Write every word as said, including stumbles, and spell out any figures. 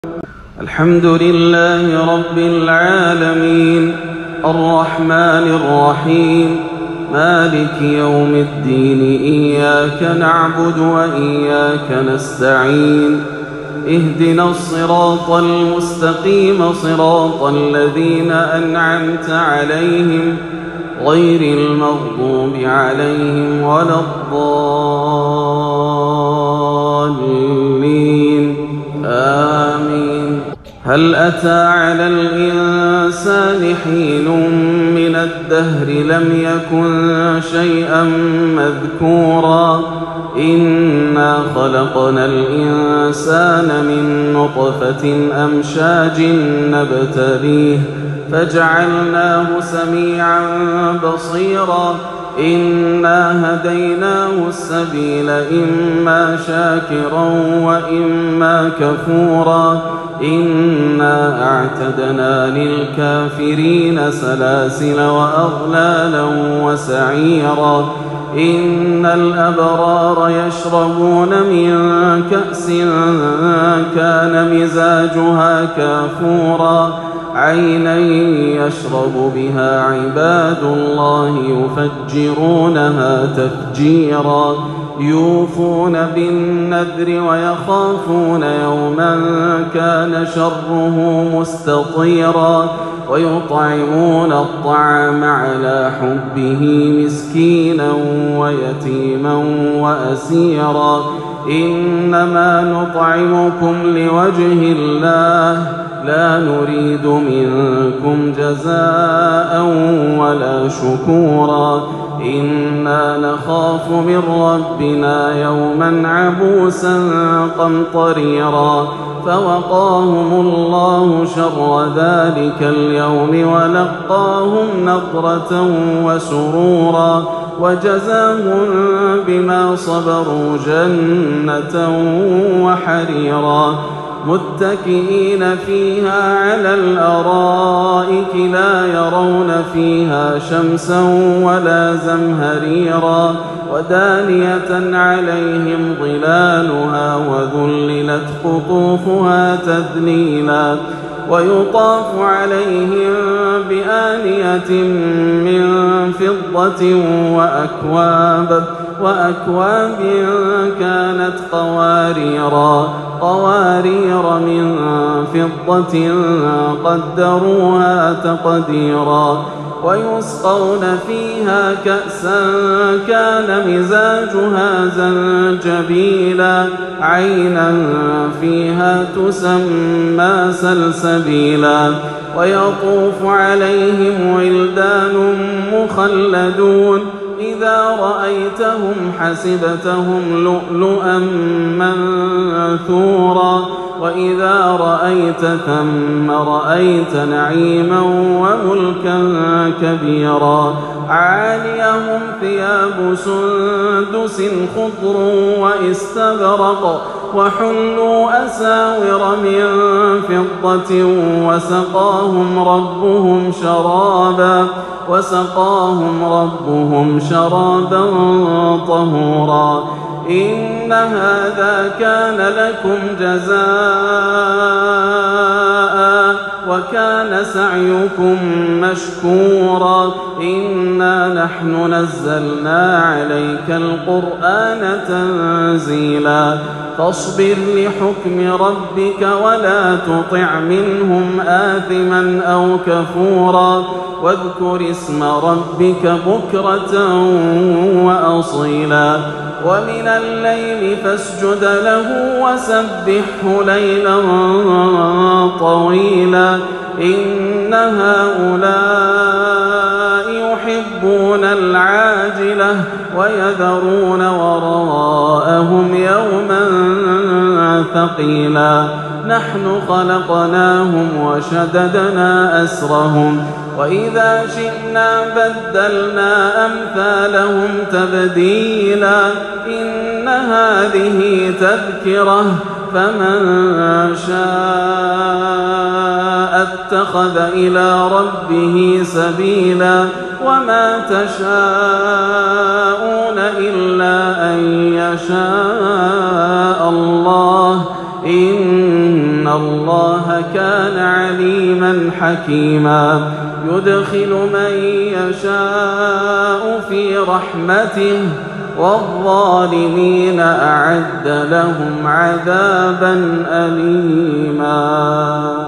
الحمد لله رب العالمين الرحمن الرحيم مالك يوم الدين إياك نعبد وإياك نستعين اهدنا الصراط المستقيم صراط الذين أنعمت عليهم غير المغضوب عليهم ولا الضالين آمين. هل أتى على الإنسان حين من الدهر لم يكن شيئا مذكورا إنا خلقنا الإنسان من نطفة أمشاج نبتليه فجعلناه سميعا بصيرا إنا هديناه السبيل إما شاكرا وإما كفورا إنا أعتدنا للكافرين سلاسل وأغلالا وسعيرا إن الأبرار يشربون من كأس كان مزاجها كافورا عينا يشرب بها عباد الله يفجرونها تفجيرا يوفون بالنذر ويخافون يوما كان شره مستطيرا ويطعمون الطعام على حبه مسكينا ويتيما وأسيرا إنما نطعمكم لوجه الله لا نريد منكم جزاء ولا شكورا إنا نخاف من ربنا يوما عبوسا قمطريرا فوقاهم الله شر ذلك اليوم ولقاهم نضرة وسرورا وجزاهم بما صبروا جنة وحريرا متكئين فيها على الأرائك لا يرون فيها شمسا ولا زمهريرا ودانية عليهم ظلالها وذللت قطوفها تذليلا ويطاف عليهم بآنية من فضة وأكواب وأكواب كانت قواريرا قوارير من فضة قدروها تقديرا ويسقون فيها كأسا كان مزاجها زنجبيلا عينا فيها تسمى سلسبيلا ويطوف عليهم ولدان مخلدون إذا رأيتهم حسبتهم لؤلؤا منثورا وإذا رأيت ثم رأيت نعيما وملكا كبيرا عاليهم ثياب سندس خضر واستبرق وحلوا أساور من فضة وسقاهم ربهم شرابا وسقاهم ربهم شرابا طهورا إن هذا كان لكم جزاء وكان سعيكم مشكورا إنا نحن نزلنا عليك القرآن تنزيلا فاصبر لحكم ربك ولا تطع منهم آثما أو كفورا واذكر اسم ربك بكرة وأصيلا ومن الليل فاسجد له وسبحه ليلا طويلا إن هؤلاء يحبون العاجلة ويذرون وراءهم يوما ثقيلا نحن خلقناهم وشددنا أسرهم وإذا شئنا بدلنا أمثالهم تبديلا إن هذه تذكرة فمن شاء اتخذ إلى ربه سبيلا وما تشاءون إلا أن يشاء الله إن الله كان عليما حكيما يدخل من يشاء في رحمته والظالمين أعد لهم عذابا أليما.